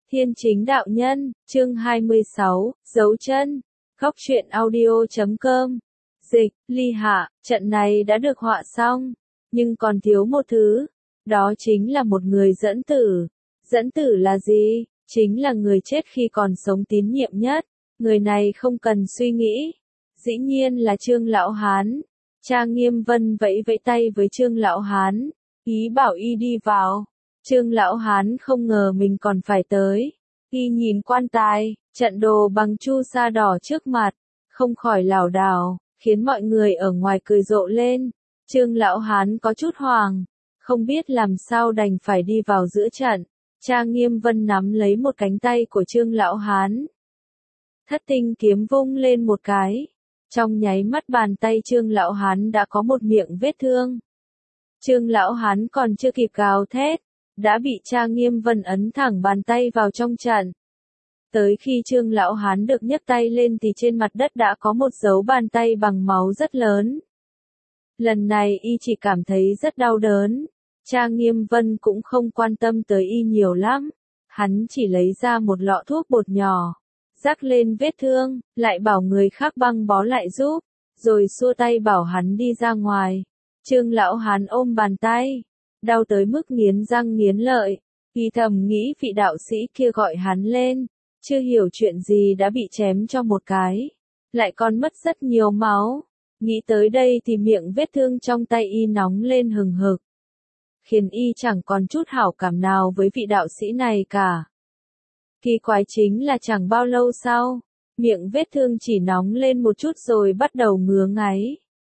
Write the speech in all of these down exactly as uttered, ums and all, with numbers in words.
Thiên Chính Đạo Nhân, chương hai mươi sáu, Dấu Chân, Góc truyện audio chấm com. Dịch, Ly Hạ, trận này đã được họa xong, nhưng còn thiếu một thứ, đó chính là một người dẫn tử. Dẫn tử là gì? Chính là người chết khi còn sống tín nhiệm nhất, người này không cần suy nghĩ. Dĩ nhiên là Trương Lão Hán. Cha Nghiêm Vân vẫy vẫy tay với Trương Lão Hán, ý bảo y đi vào. Trương Lão Hán không ngờ mình còn phải tới. Y nhìn quan tài, trận đồ bằng chu sa đỏ trước mặt, không khỏi lảo đảo, khiến mọi người ở ngoài cười rộ lên. Trương Lão Hán có chút hoảng, không biết làm sao đành phải đi vào giữa trận. Cha Nghiêm Vân nắm lấy một cánh tay của Trương Lão Hán. Thất tinh kiếm vung lên một cái. Trong nháy mắt bàn tay Trương Lão Hán đã có một miệng vết thương. Trương Lão Hán còn chưa kịp gào thét, đã bị cha Nghiêm Vân ấn thẳng bàn tay vào trong trận. Tới khi Trương Lão Hán được nhấc tay lên thì trên mặt đất đã có một dấu bàn tay bằng máu rất lớn. Lần này y chỉ cảm thấy rất đau đớn. Cha Nghiêm Vân cũng không quan tâm tới y nhiều lắm. Hắn chỉ lấy ra một lọ thuốc bột nhỏ, rắc lên vết thương, lại bảo người khác băng bó lại giúp, rồi xua tay bảo hắn đi ra ngoài. Trương Lão Hán ôm bàn tay, đau tới mức nghiến răng nghiến lợi. Y thầm nghĩ vị đạo sĩ kia gọi hắn lên, chưa hiểu chuyện gì đã bị chém cho một cái, lại còn mất rất nhiều máu. Nghĩ tới đây thì miệng vết thương trong tay y nóng lên hừng hực, khiến y chẳng còn chút hảo cảm nào với vị đạo sĩ này cả. Kỳ quái chính là chẳng bao lâu sau, miệng vết thương chỉ nóng lên một chút rồi bắt đầu ngứa ngáy.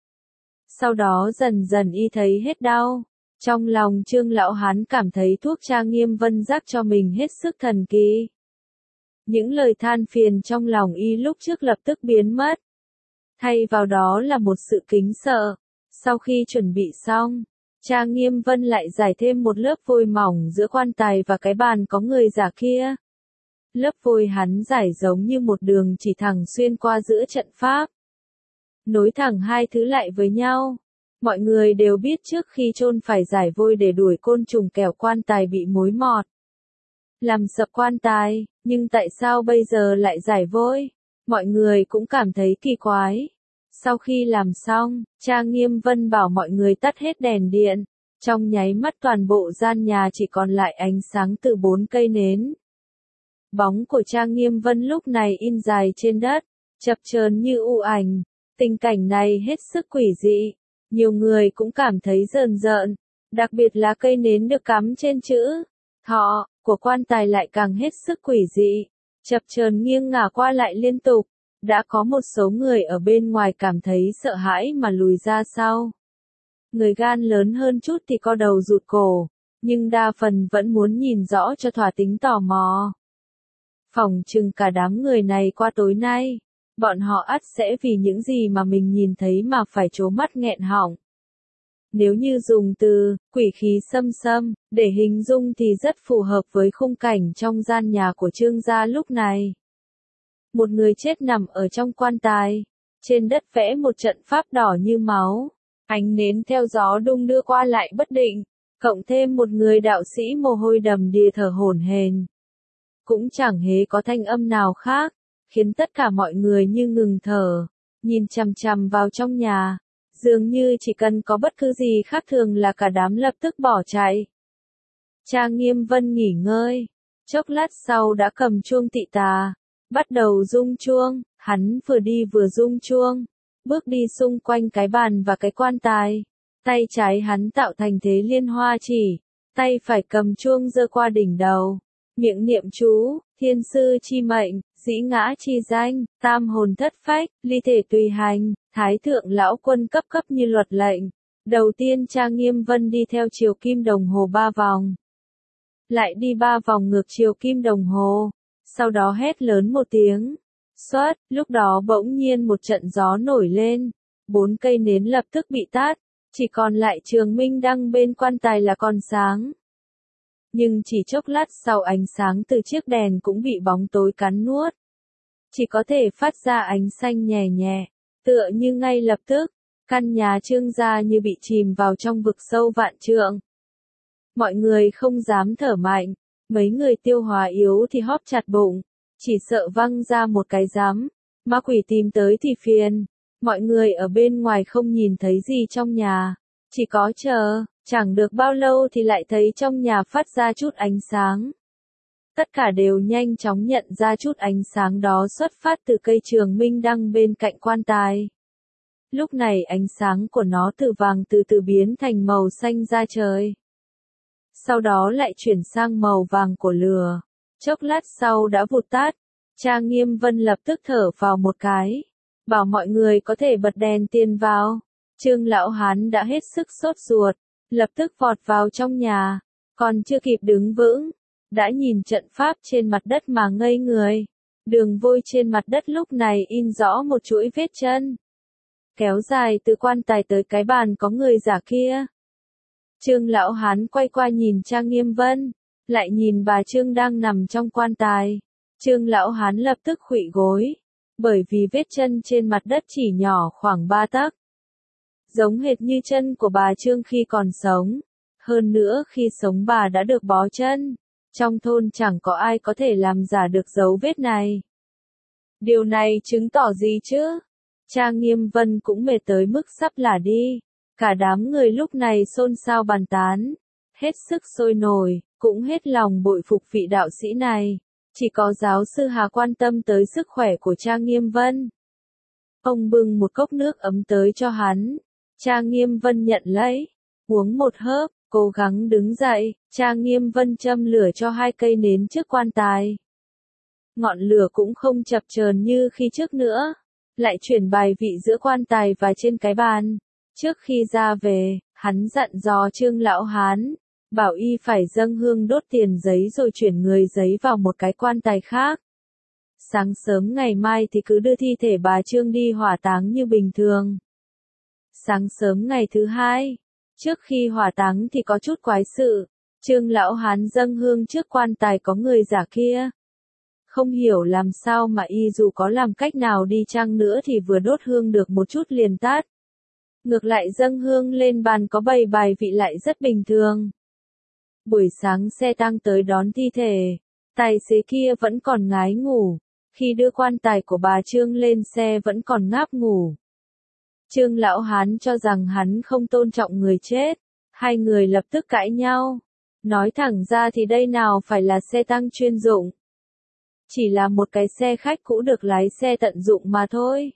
Sau đó dần dần y thấy hết đau. Trong lòng Trương Lão Hán cảm thấy thuốc cha Nghiêm Vân rắc cho mình hết sức thần kỳ. Những lời than phiền trong lòng y lúc trước lập tức biến mất. Thay vào đó là một sự kính sợ. Sau khi chuẩn bị xong, cha Nghiêm Vân lại rải thêm một lớp vôi mỏng giữa quan tài và cái bàn có người giả kia. Lớp vôi hắn rải giống như một đường chỉ thẳng xuyên qua giữa trận pháp, nối thẳng hai thứ lại với nhau. Mọi người đều biết trước khi chôn phải rải vôi để đuổi côn trùng kẻo quan tài bị mối mọt, làm sập quan tài, nhưng tại sao bây giờ lại rải vôi? Mọi người cũng cảm thấy kỳ quái. Sau khi làm xong, cha Nghiêm Vân bảo mọi người tắt hết đèn điện. Trong nháy mắt toàn bộ gian nhà chỉ còn lại ánh sáng từ bốn cây nến. Bóng của cha Nghiêm Vân lúc này in dài trên đất, chập chờn như u ảnh. Tình cảnh này hết sức quỷ dị. Nhiều người cũng cảm thấy rờn rợn, đặc biệt là cây nến được cắm trên chữ thọ của quan tài lại càng hết sức quỷ dị, chập chờn nghiêng ngả qua lại liên tục. Đã có một số người ở bên ngoài cảm thấy sợ hãi mà lùi ra sau. Người gan lớn hơn chút thì co đầu rụt cổ, nhưng đa phần vẫn muốn nhìn rõ cho thỏa tính tò mò. Phỏng chừng cả đám người này qua tối nay, bọn họ ắt sẽ vì những gì mà mình nhìn thấy mà phải trố mắt nghẹn họng. Nếu như dùng từ quỷ khí xâm xâm để hình dung thì rất phù hợp với khung cảnh trong gian nhà của Trương gia lúc này. Một người chết nằm ở trong quan tài, trên đất vẽ một trận pháp đỏ như máu, ánh nến theo gió đung đưa qua lại bất định, cộng thêm một người đạo sĩ mồ hôi đầm đìa thở hổn hển. Cũng chẳng hề có thanh âm nào khác, khiến tất cả mọi người như ngừng thở, nhìn chằm chằm vào trong nhà, dường như chỉ cần có bất cứ gì khác thường là cả đám lập tức bỏ chạy. Cha Nghiêm Vân nghỉ ngơi, chốc lát sau đã cầm chuông tị tà, bắt đầu rung chuông. Hắn vừa đi vừa rung chuông, bước đi xung quanh cái bàn và cái quan tài. Tay trái hắn tạo thành thế liên hoa chỉ, tay phải cầm chuông giơ qua đỉnh đầu, miệng niệm chú, thiên sư chi mệnh, dĩ ngã chi danh, tam hồn thất phách, ly thể tùy hành, thái thượng lão quân cấp cấp như luật lệnh. Đầu tiên cha Nghiêm Vân đi theo chiều kim đồng hồ ba vòng, lại đi ba vòng ngược chiều kim đồng hồ, sau đó hét lớn một tiếng, xoát. Lúc đó bỗng nhiên một trận gió nổi lên, bốn cây nến lập tức bị tắt, chỉ còn lại trường minh đăng bên quan tài là còn sáng. Nhưng chỉ chốc lát sau ánh sáng từ chiếc đèn cũng bị bóng tối cắn nuốt. Chỉ có thể phát ra ánh xanh nhẹ nhẹ, tựa như ngay lập tức, căn nhà Trương gia như bị chìm vào trong vực sâu vạn trượng. Mọi người không dám thở mạnh, Mấy người tiêu hóa yếu thì hóp chặt bụng, chỉ sợ văng ra một cái rắm, ma quỷ tìm tới thì phiền. Mọi người ở bên ngoài không nhìn thấy gì trong nhà, chỉ có chờ, chẳng được bao lâu thì lại thấy trong nhà phát ra chút ánh sáng. Tất cả đều nhanh chóng nhận ra chút ánh sáng đó xuất phát từ cây trường minh đăng bên cạnh quan tài. Lúc này ánh sáng của nó từ vàng từ từ biến thành màu xanh da trời. Sau đó lại chuyển sang màu vàng của lửa. Chốc lát sau đã vụt tắt. Cha Nghiêm Vân lập tức thở vào một cái. Bảo mọi người có thể bật đèn tiền vào. Trương lão hán đã hết sức sốt ruột. Lập tức vọt vào trong nhà. Còn chưa kịp đứng vững. Đã nhìn trận pháp trên mặt đất mà ngây người. Đường vôi trên mặt đất lúc này in rõ một chuỗi vết chân. Kéo dài từ quan tài tới cái bàn có người giả kia. Trương lão hán quay qua nhìn Trang Nghiêm Vân, lại nhìn bà Trương đang nằm trong quan tài. Trương lão hán lập tức khuỵu gối, bởi vì vết chân trên mặt đất chỉ nhỏ khoảng ba tấc. Giống hệt như chân của bà Trương khi còn sống. Hơn nữa khi sống bà đã được bó chân. Trong thôn chẳng có ai có thể làm giả được dấu vết này. Điều này chứng tỏ gì chứ? Trang Nghiêm Vân cũng mệt tới mức sắp lả đi. Cả đám người lúc này xôn xao bàn tán. Hết sức sôi nổi, cũng hết lòng bội phục vị đạo sĩ này. Chỉ có giáo sư Hà quan tâm tới sức khỏe của Trang Nghiêm Vân. Ông bưng một cốc nước ấm tới cho hắn. Trang Nghiêm Vân nhận lấy, uống một hớp, cố gắng đứng dậy. Trang Nghiêm Vân châm lửa cho hai cây nến trước quan tài. Ngọn lửa cũng không chập chờn như khi trước nữa. Lại chuyển bài vị giữa quan tài và trên cái bàn. Trước khi ra về, hắn dặn dò Trương lão hán, bảo y phải dâng hương đốt tiền giấy rồi chuyển người giấy vào một cái quan tài khác. Sáng sớm ngày mai thì cứ đưa thi thể bà Trương đi hỏa táng như bình thường. Sáng sớm ngày thứ hai, trước khi hỏa táng thì có chút quái sự, Trương lão hán dâng hương trước quan tài có người giả kia. Không hiểu làm sao mà y dù có làm cách nào đi chăng nữa thì vừa đốt hương được một chút liền tắt. Ngược lại dâng hương lên bàn có bày bài vị lại rất bình thường. Buổi sáng xe tang tới đón thi thể, tài xế kia vẫn còn ngái ngủ, khi đưa quan tài của bà Trương lên xe vẫn còn ngáp ngủ. Trương lão hán cho rằng hắn không tôn trọng người chết, hai người lập tức cãi nhau. Nói thẳng ra thì đây nào phải là xe tang chuyên dụng. Chỉ là một cái xe khách cũ được lái xe tận dụng mà thôi.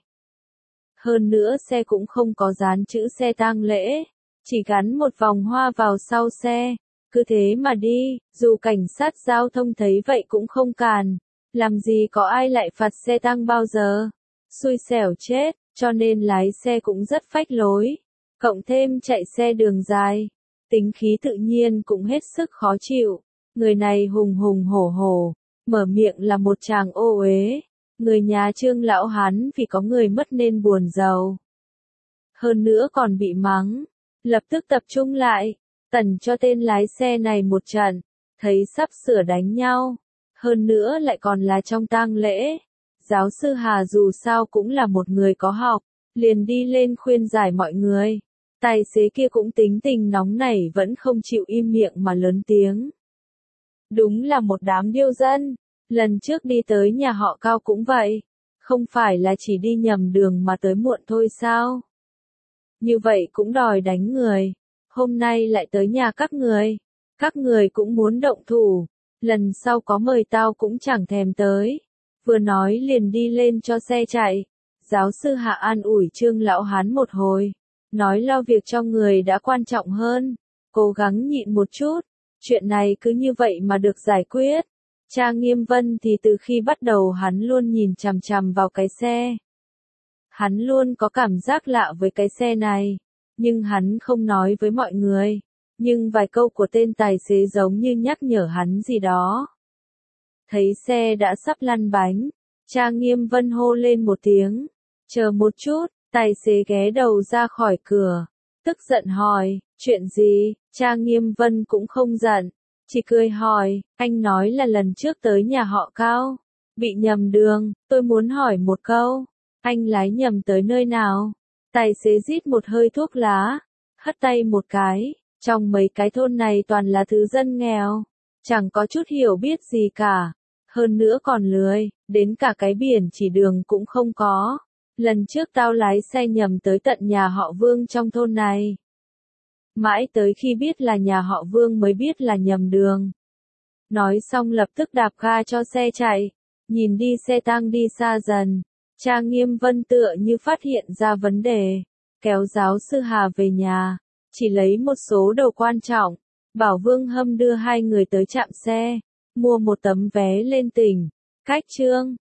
Hơn nữa xe cũng không có dán chữ xe tang lễ, chỉ gắn một vòng hoa vào sau xe. Cứ thế mà đi, dù cảnh sát giao thông thấy vậy cũng không cản. Làm gì có ai lại phạt xe tang bao giờ. Xui xẻo chết, cho nên lái xe cũng rất phách lối. Cộng thêm chạy xe đường dài, tính khí tự nhiên cũng hết sức khó chịu. Người này hùng hùng hổ hổ, mở miệng là một chàng ô uế. Người nhà Trương lão hán vì có người mất nên buồn giàu. Hơn nữa còn bị mắng. Lập tức tập trung lại, tẩn cho tên lái xe này một trận. Thấy sắp sửa đánh nhau. Hơn nữa lại còn là trong tang lễ. Giáo sư Hà dù sao cũng là một người có học. Liền đi lên khuyên giải mọi người. Tài xế kia cũng tính tình nóng nảy vẫn không chịu im miệng mà lớn tiếng. Đúng là một đám điêu dân. Lần trước đi tới nhà họ Cao cũng vậy. Không phải là chỉ đi nhầm đường mà tới muộn thôi sao? Như vậy cũng đòi đánh người. Hôm nay lại tới nhà các người. Các người cũng muốn động thủ. Lần sau có mời tao cũng chẳng thèm tới. Vừa nói liền đi lên cho xe chạy. Giáo sư Hạ an ủi Trương lão hán một hồi. Nói lo việc cho người đã quan trọng hơn. Cố gắng nhịn một chút. Chuyện này cứ như vậy mà được giải quyết. Trang Nghiêm Vân thì từ khi bắt đầu hắn luôn nhìn chằm chằm vào cái xe. Hắn luôn có cảm giác lạ với cái xe này. Nhưng hắn không nói với mọi người. Nhưng vài câu của tên tài xế giống như nhắc nhở hắn gì đó. Thấy xe đã sắp lăn bánh. Trang Nghiêm Vân hô lên một tiếng. Chờ một chút, tài xế ghé đầu ra khỏi cửa. Tức giận hỏi, chuyện gì? Trang Nghiêm Vân cũng không giận. Chỉ cười hỏi, anh nói là lần trước tới nhà họ Cao. Bị nhầm đường, tôi muốn hỏi một câu. Anh lái nhầm tới nơi nào? Tài xế rít một hơi thuốc lá. Hất tay một cái. Trong mấy cái thôn này toàn là thứ dân nghèo. chẳng có chút hiểu biết gì cả. Hơn nữa còn lười, đến cả cái biển chỉ đường cũng không có. Lần trước tao lái xe nhầm tới tận nhà họ Vương trong thôn này. Mãi tới khi biết là nhà họ Vương mới biết là nhầm đường. Nói xong lập tức đạp ga cho xe chạy. Nhìn đi xe tang đi xa dần. Cha Nghiêm Vân tựa như phát hiện ra vấn đề. Kéo giáo sư Hà về nhà. Chỉ lấy một số đồ quan trọng. Bảo Vương Hâm đưa hai người tới trạm xe. Mua một tấm vé lên tỉnh. Cách Trương